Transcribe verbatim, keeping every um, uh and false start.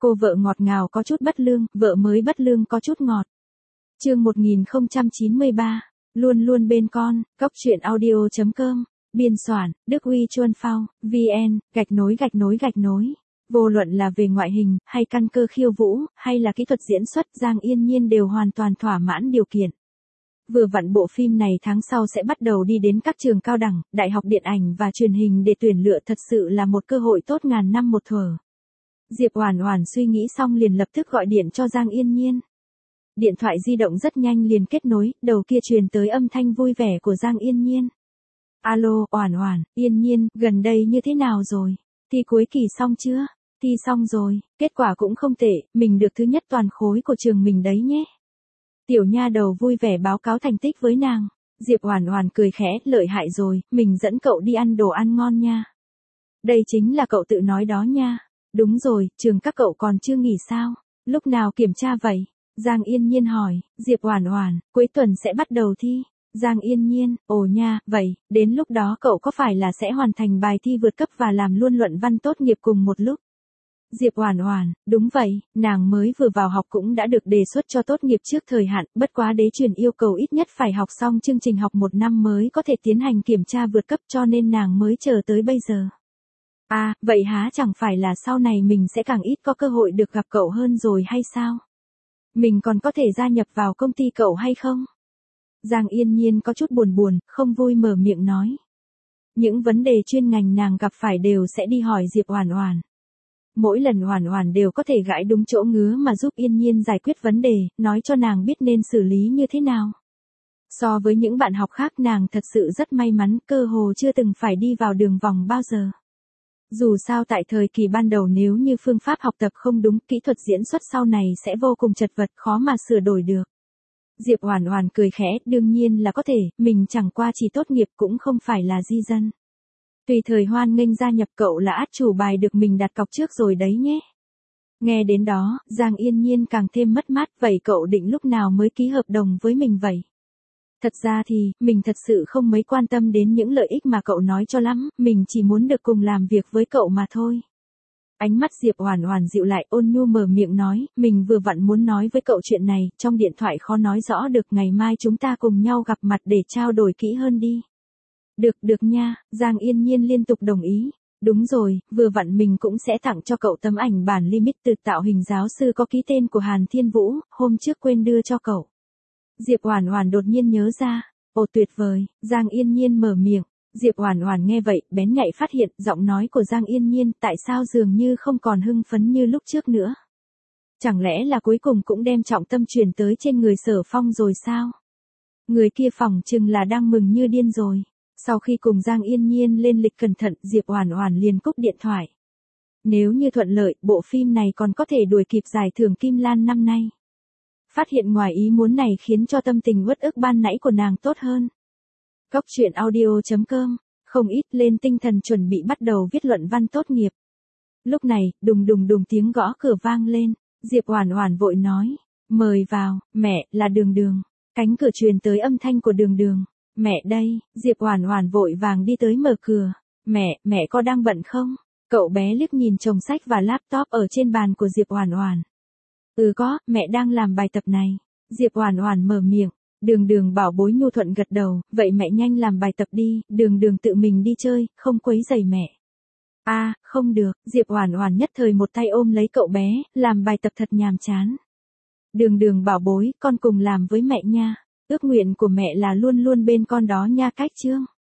Cô vợ ngọt ngào có chút bất lương, vợ mới bất lương có chút ngọt. Chương một nghìn không trăm chín mươi ba, luôn luôn bên con, cóc truyện audio chấm com, biên soạn, Đức Uy Chuân Phao, vn, gạch nối gạch nối gạch nối. Vô luận là về ngoại hình, hay căn cơ khiêu vũ, hay là kỹ thuật diễn xuất, Giang Yên Nhiên đều hoàn toàn thỏa mãn điều kiện. Vừa vặn bộ phim này tháng sau sẽ bắt đầu đi đến các trường cao đẳng, đại học điện ảnh và truyền hình để tuyển lựa, thật sự là một cơ hội tốt ngàn năm một thuở. Diệp Oản Oản suy nghĩ xong liền lập tức gọi điện cho Giang Yên Nhiên. Điện thoại di động rất nhanh liền kết nối, đầu kia truyền tới âm thanh vui vẻ của Giang Yên Nhiên. Alo, Oản Oản, Yên Nhiên, gần đây như thế nào rồi? Thi cuối kỳ xong chưa? Thi xong rồi, kết quả cũng không tệ, mình được thứ nhất toàn khối của trường mình đấy nhé. Tiểu nha đầu vui vẻ báo cáo thành tích với nàng. Diệp Oản Oản cười khẽ, lợi hại rồi, mình dẫn cậu đi ăn đồ ăn ngon nha. Đây chính là cậu tự nói đó nha. Đúng rồi, trường các cậu còn chưa nghỉ sao? Lúc nào kiểm tra vậy? Giang Yên Nhiên hỏi. Diệp Oản Oản, cuối tuần sẽ bắt đầu thi. Giang Yên Nhiên, ồ nha, vậy, đến lúc đó cậu có phải là sẽ hoàn thành bài thi vượt cấp và làm luôn luận văn tốt nghiệp cùng một lúc? Diệp Oản Oản, đúng vậy, nàng mới vừa vào học cũng đã được đề xuất cho tốt nghiệp trước thời hạn, bất quá đế truyền yêu cầu ít nhất phải học xong chương trình học một năm mới có thể tiến hành kiểm tra vượt cấp, cho nên nàng mới chờ tới bây giờ. À, vậy há chẳng phải là sau này mình sẽ càng ít có cơ hội được gặp cậu hơn rồi hay sao? Mình còn có thể gia nhập vào công ty cậu hay không? Giang Yên Nhiên có chút buồn buồn, không vui mở miệng nói. Những vấn đề chuyên ngành nàng gặp phải đều sẽ đi hỏi Diệp Oản Oản. Mỗi lần Oản Oản đều có thể gãi đúng chỗ ngứa mà giúp Yên Nhiên giải quyết vấn đề, nói cho nàng biết nên xử lý như thế nào. So với những bạn học khác, nàng thật sự rất may mắn, cơ hồ chưa từng phải đi vào đường vòng bao giờ. Dù sao tại thời kỳ ban đầu nếu như phương pháp học tập không đúng, kỹ thuật diễn xuất sau này sẽ vô cùng chật vật, khó mà sửa đổi được. Diệp Oản Oản cười khẽ, đương nhiên là có thể, mình chẳng qua chỉ tốt nghiệp cũng không phải là di dân. Tùy thời hoan nghênh gia nhập, cậu là át chủ bài được mình đặt cọc trước rồi đấy nhé. Nghe đến đó, Giang Yên Nhiên càng thêm mất mát, vậy cậu định lúc nào mới ký hợp đồng với mình vậy? Thật ra thì, mình thật sự không mấy quan tâm đến những lợi ích mà cậu nói cho lắm, mình chỉ muốn được cùng làm việc với cậu mà thôi. Ánh mắt Diệp Oản Oản dịu lại, ôn nhu mở miệng nói, mình vừa vặn muốn nói với cậu chuyện này, trong điện thoại khó nói rõ được, ngày mai chúng ta cùng nhau gặp mặt để trao đổi kỹ hơn đi. Được, được nha, Giang Yên Nhiên liên tục đồng ý. Đúng rồi, vừa vặn mình cũng sẽ tặng cho cậu tấm ảnh bản limited tạo hình giáo sư có ký tên của Hàn Thiên Vũ, hôm trước quên đưa cho cậu. Diệp Oản Oản đột nhiên nhớ ra, ồ tuyệt vời, Giang Yên Nhiên mở miệng. Diệp Oản Oản nghe vậy, bén nhạy phát hiện, giọng nói của Giang Yên Nhiên tại sao dường như không còn hưng phấn như lúc trước nữa. Chẳng lẽ là cuối cùng cũng đem trọng tâm chuyển tới trên người Sở Phong rồi sao? Người kia phỏng chừng là đang mừng như điên rồi. Sau khi cùng Giang Yên Nhiên lên lịch cẩn thận, Diệp Oản Oản liền cúp điện thoại. Nếu như thuận lợi, bộ phim này còn có thể đuổi kịp giải thưởng Kim Lan năm nay. Phát hiện ngoài ý muốn này khiến cho tâm tình uất ức ban nãy của nàng tốt hơn. Cóc truyện audio chấm com, không ít lên tinh thần chuẩn bị bắt đầu viết luận văn tốt nghiệp. Lúc này, đùng đùng đùng tiếng gõ cửa vang lên, Diệp Oản Oản vội nói, mời vào, mẹ, là Đường Đường. Cánh cửa truyền tới âm thanh của Đường Đường. Mẹ đây, Diệp Oản Oản vội vàng đi tới mở cửa. Mẹ, mẹ có đang bận không? Cậu bé liếc nhìn chồng sách và laptop ở trên bàn của Diệp Oản Oản. Ừ có, mẹ đang làm bài tập này. Diệp Oản Oản mở miệng. Đường Đường bảo bối nhu thuận gật đầu, vậy mẹ nhanh làm bài tập đi, Đường Đường tự mình đi chơi, không quấy rầy mẹ. A, à, không được, Diệp Oản Oản nhất thời một tay ôm lấy cậu bé, làm bài tập thật nhàm chán. Đường Đường bảo bối, con cùng làm với mẹ nha. Ước nguyện của mẹ là luôn luôn bên con đó nha, cách chương.